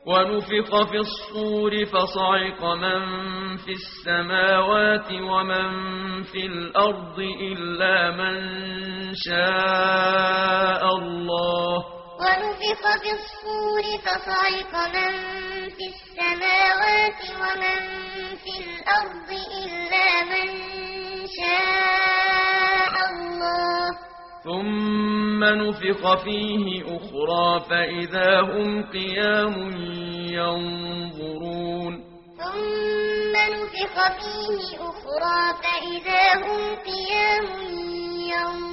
ونفخ في الصور فصعق من في السماوات ومن في الأرض إلا من شاء الله ونفخ في الصور فصعق من في السماوات ومن في الأرض إلا من شاء الله ثم نفخ فيه أخرى فإذا هم قيام ينظرون ثم نفخ فيه أخرى فإذا هم قيام ينظرون